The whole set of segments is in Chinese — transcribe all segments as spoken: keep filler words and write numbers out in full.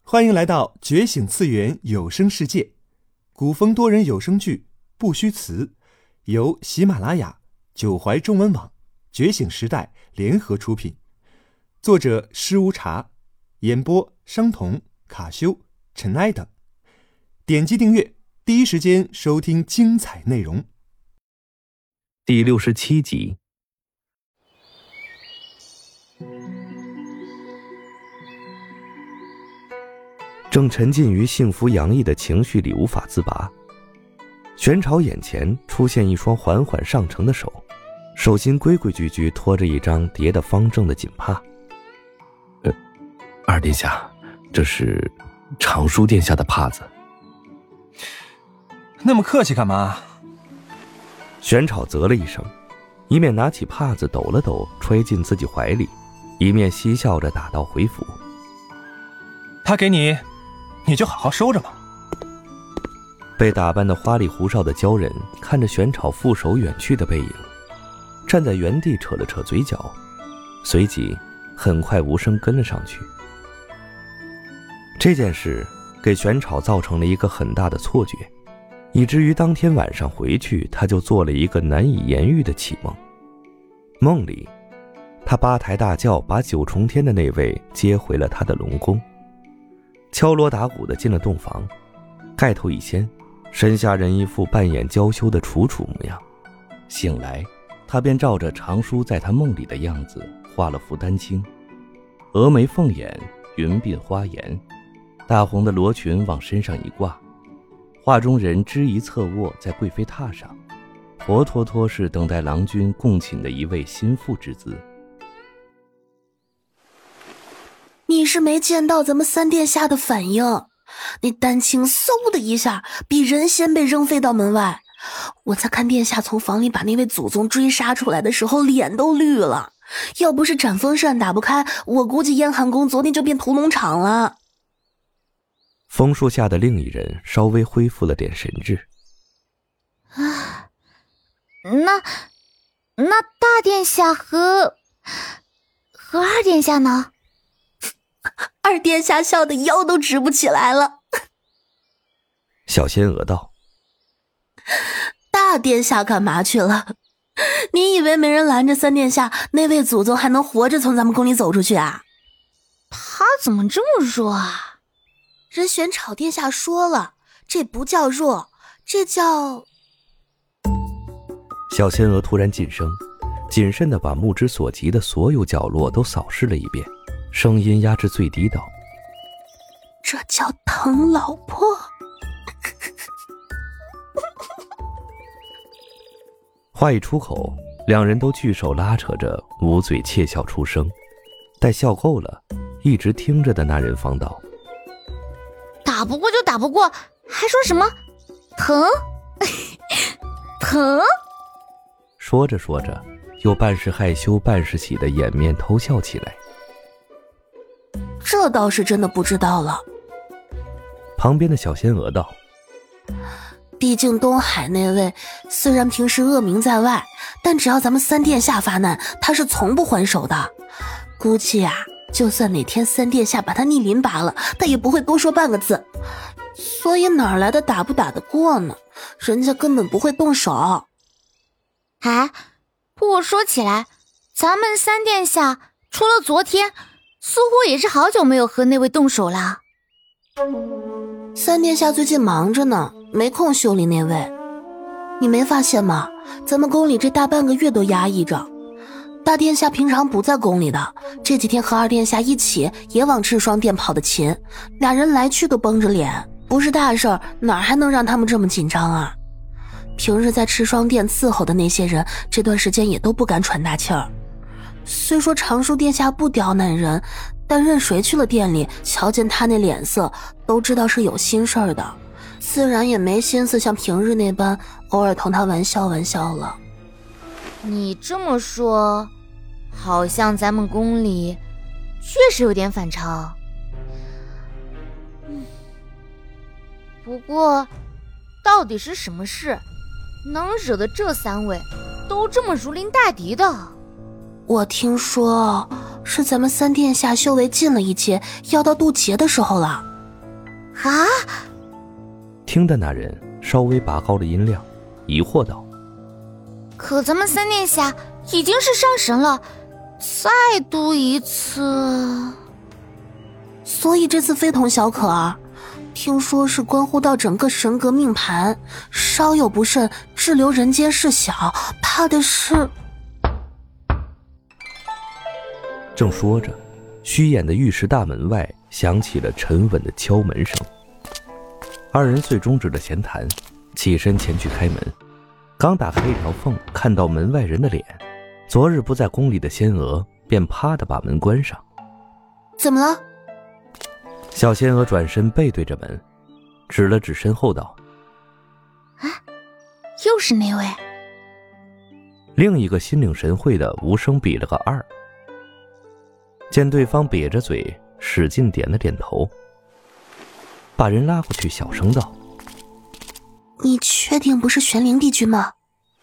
欢迎来到觉醒次元有声世界，古风多人有声剧不虚词，由喜马拉雅、九怀中文网、觉醒时代联合出品，作者施无茶，演播商童、卡修、尘埃等。点击订阅，第一时间收听精彩内容。 第六十七集。正沉浸于幸福洋溢的情绪里无法自拔，玄朝眼前出现一双缓缓上乘的手，手心规规矩矩托着一张叠得方正的锦帕。呃，二殿下，这是长舒殿下的帕子。 那么客气干嘛？ 玄朝啧了一声，一面拿起帕子抖了抖，揣进自己怀里，一面嬉笑着打道回府。 他给你，你就好好收着吧。 被打扮得花里胡哨的鲛人看着玄朝负手远去的背影，站在原地扯了扯嘴角，随即很快无声跟了上去。这件事给玄朝造成了一个很大的错觉，以至于当天晚上回去，他就做了一个难以言喻的绮梦。梦里，他八抬大轿把九重天的那位接回了他的龙宫，敲锣打鼓地进了洞房，盖头一掀，身下人一副扮演娇羞的楚楚模样。醒来，他便照着长舒在他梦里的样子画了幅丹青，峨眉凤眼，云鬓花颜，大红的罗裙往身上一挂，画中人支仪侧卧在贵妃榻上，活脱脱是等待郎君共寝的一位心腹之姿。 你是没见到咱们三殿下的反应，那丹青嗖的一下比人先被扔飞到门外。我在看殿下从房里把那位祖宗追杀出来的时候脸都绿了，要不是斩风扇打不开，我估计燕寒宫昨天就变屠龙场了。 枫树下的另一人稍微恢复了点神智。 啊，那那大殿下和和二殿下呢？ 二殿下笑得腰都直不起来了。 小仙娥道： 大殿下干嘛去了？你以为没人拦着三殿下，那位祖宗还能活着从咱们宫里走出去啊？ 他怎么这么弱啊？ 人玄朝殿下说了，这不叫弱，这叫…… 小仙娥突然噤声，谨慎地把目之所及的所有角落都扫视了一遍，声音压至最低道： 这叫疼老婆。 话一出口，两人都聚手拉扯着，捂嘴窃笑出声。待笑够了，一直听着的那人方道： 打不过就打不过，还说什么疼疼？ 说着说着，又半是害羞半是喜的掩面偷笑起来。 这倒是真的不知道了。 旁边的小仙娥道： 毕竟东海那位虽然平时恶名在外，但只要咱们三殿下发难，他是从不还手的。估计啊，就算哪天三殿下把他逆鳞拔了，他也不会多说半个字。所以哪来的打不打得过呢？人家根本不会动手。 哎，不过说起来，咱们三殿下除了昨天，似乎也是好久没有和那位动手了。 三殿下最近忙着呢，没空修理那位。你没发现吗？咱们宫里这大半个月都压抑着。大殿下平常不在宫里的，这几天和二殿下一起也往赤霜殿跑的勤，俩人来去都绷着脸，不是大事儿，哪还能让他们这么紧张啊？平日在赤霜殿伺候的那些人，这段时间也都不敢喘大气儿。虽说长舒殿下不刁难人，但任谁去了店里，瞧见他那脸色，都知道是有心事儿的，自然也没心思像平日那般偶尔同他玩笑玩笑了。 你这么说，好像咱们宫里确实有点反常。嗯，不过到底是什么事能惹得这三位都这么如临大敌的？ 我听说是咱们三殿下修为进了一阶，要到渡劫的时候了。 啊！ 听的那人稍微拔高了音量，疑惑道： 可咱们三殿下已经是上神了，再度一次…… 所以这次非同小可啊！听说是关乎到整个神格命盘，稍有不慎，滞留人间事小，怕的是…… 正说着，虚掩的御史大门外响起了沉稳的敲门声。二人遂终止了闲谈，起身前去开门。刚打开一条缝，看到门外人的脸，昨日不在宫里的仙娥便啪地把门关上。 怎么了？ 小仙娥转身背对着门，指了指身后道： 啊，又是那位。 另一个心领神会的无声比了个二，见对方瘪着嘴使劲点了点头，把人拉过去小声道： 你确定不是玄灵帝君吗？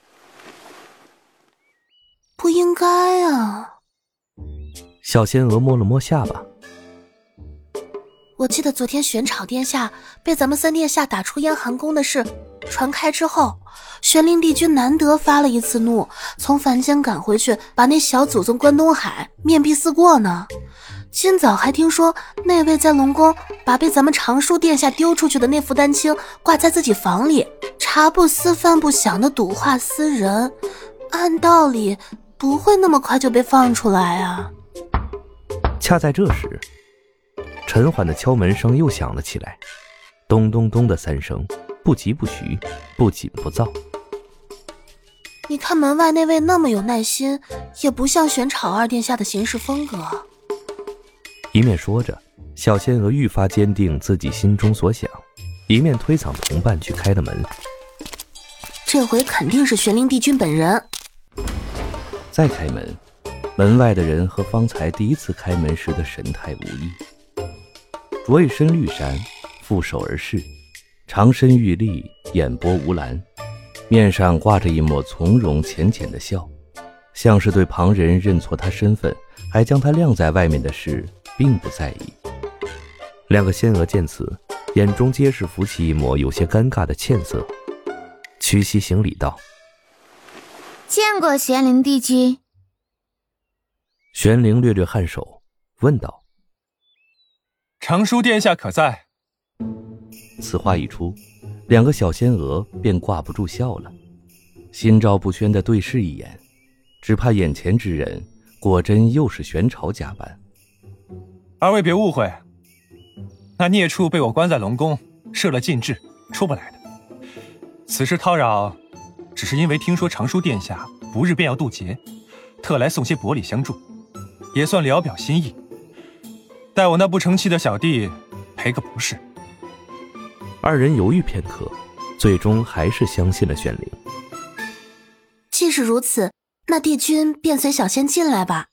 不应该啊。 小仙娥摸了摸下巴， 我记得昨天玄草殿下被咱们三殿下打出燕寒宫的事传开之后，玄灵帝君难得发了一次怒，从凡间赶回去，把那小祖宗关东海面壁思过呢。今早还听说那位在龙宫把被咱们常书殿下丢出去的那副丹青挂在自己房里，茶不思饭不想的笃化私人，按道理不会那么快就被放出来啊。 恰在这时，沉缓的敲门声又响了起来，咚咚咚的三声，不急不徐，不紧不躁。 你看门外那位那么有耐心，也不像玄草二殿下的行事风格。 一面说着，小仙娥愈发坚定自己心中所想，一面推搡同伴去开了门。 这回肯定是玄灵帝君本人。 再开门，门外的人和方才第一次开门时的神态无异。着一身绿衫，负手而视，长身玉立，眼波无澜，面上挂着一抹从容浅浅的笑，像是对旁人认错他身份还将他晾在外面的事并不在意。两个仙娥见此，眼中皆是浮起一抹有些尴尬的歉色，屈膝行礼道： 见过玄灵帝君。 玄灵略略颔首，问道： 常书殿下可在？ 此话一出，两个小仙娥便挂不住笑了，心照不宣地对视一眼，只怕眼前之人果真又是玄朝假扮。 二位别误会，那孽畜被我关在龙宫，设了禁制，出不来的。此事叨扰，只是因为听说常书殿下不日便要渡劫，特来送些薄礼相助，也算聊表心意。待我那不成器的小弟赔个不是。 二人犹豫片刻，最终还是相信了玄灵。 既是如此，那帝君便随小仙进来吧。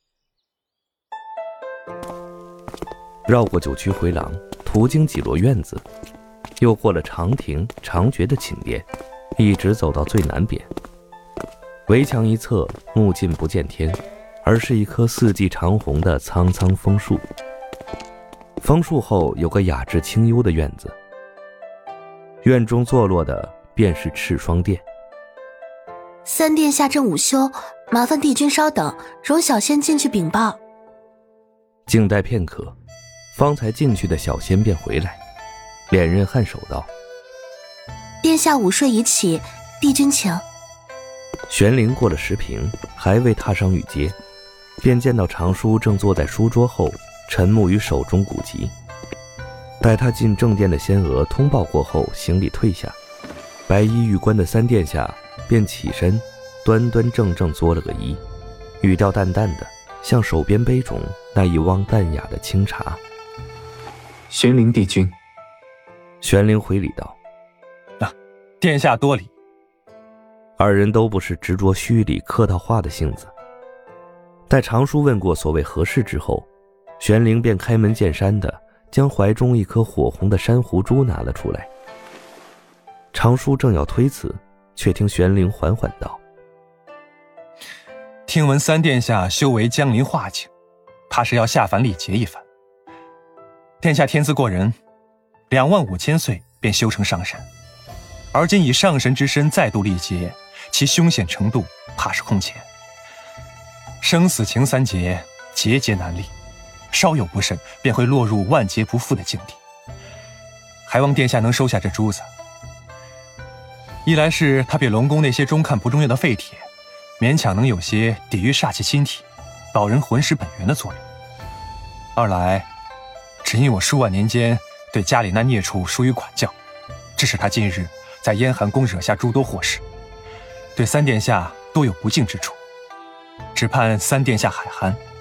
绕过九曲回廊，途经几落院子，又过了长亭长绝的寝殿，一直走到最南边。围墙一侧目近不见天，而是一棵四季长红的苍苍枫树。枫树后有个雅致清幽的院子，院中坐落的便是赤霜殿。 三殿下正午休，麻烦帝君稍等，容小仙进去禀报。 静待片刻，方才进去的小仙便回来，脸刃颔首道： 殿下午睡已起，帝君请。 玄灵过了石屏，还未踏上御阶，便见到常书正坐在书桌后，沉目于手中古籍。待他进正殿的仙娥通报过后，行礼退下，白衣玉冠的三殿下便起身，端端正正作了个揖，语调淡淡的，向手边杯中那一汪淡雅的清茶。 玄灵帝君。 玄灵回礼道： 啊，殿下多礼。 二人都不是执着虚礼客套话的性子。待常书问过所谓何事之后，玄灵便开门见山的将怀中一颗火红的珊瑚珠拿了出来。常书正要推辞，却听玄灵缓缓道： 听闻三殿下修为江临化境，怕是要下凡历劫一番。殿下天资过人， 两万五千岁便修成上神，而今以上神之身再度历劫，其凶险程度怕是空前。生死情三劫，节节难离，稍有不慎便会落入万劫不复的境地。还望殿下能收下这珠子，一来是它比龙宫那些中看不中用的废铁，勉强能有些抵御煞气侵体，保人魂师本源的作用；二来只因我数万年间对家里那孽畜疏于管教，致使他近日在燕寒宫惹下诸多祸事，对三殿下多有不敬之处，只盼三殿下海涵，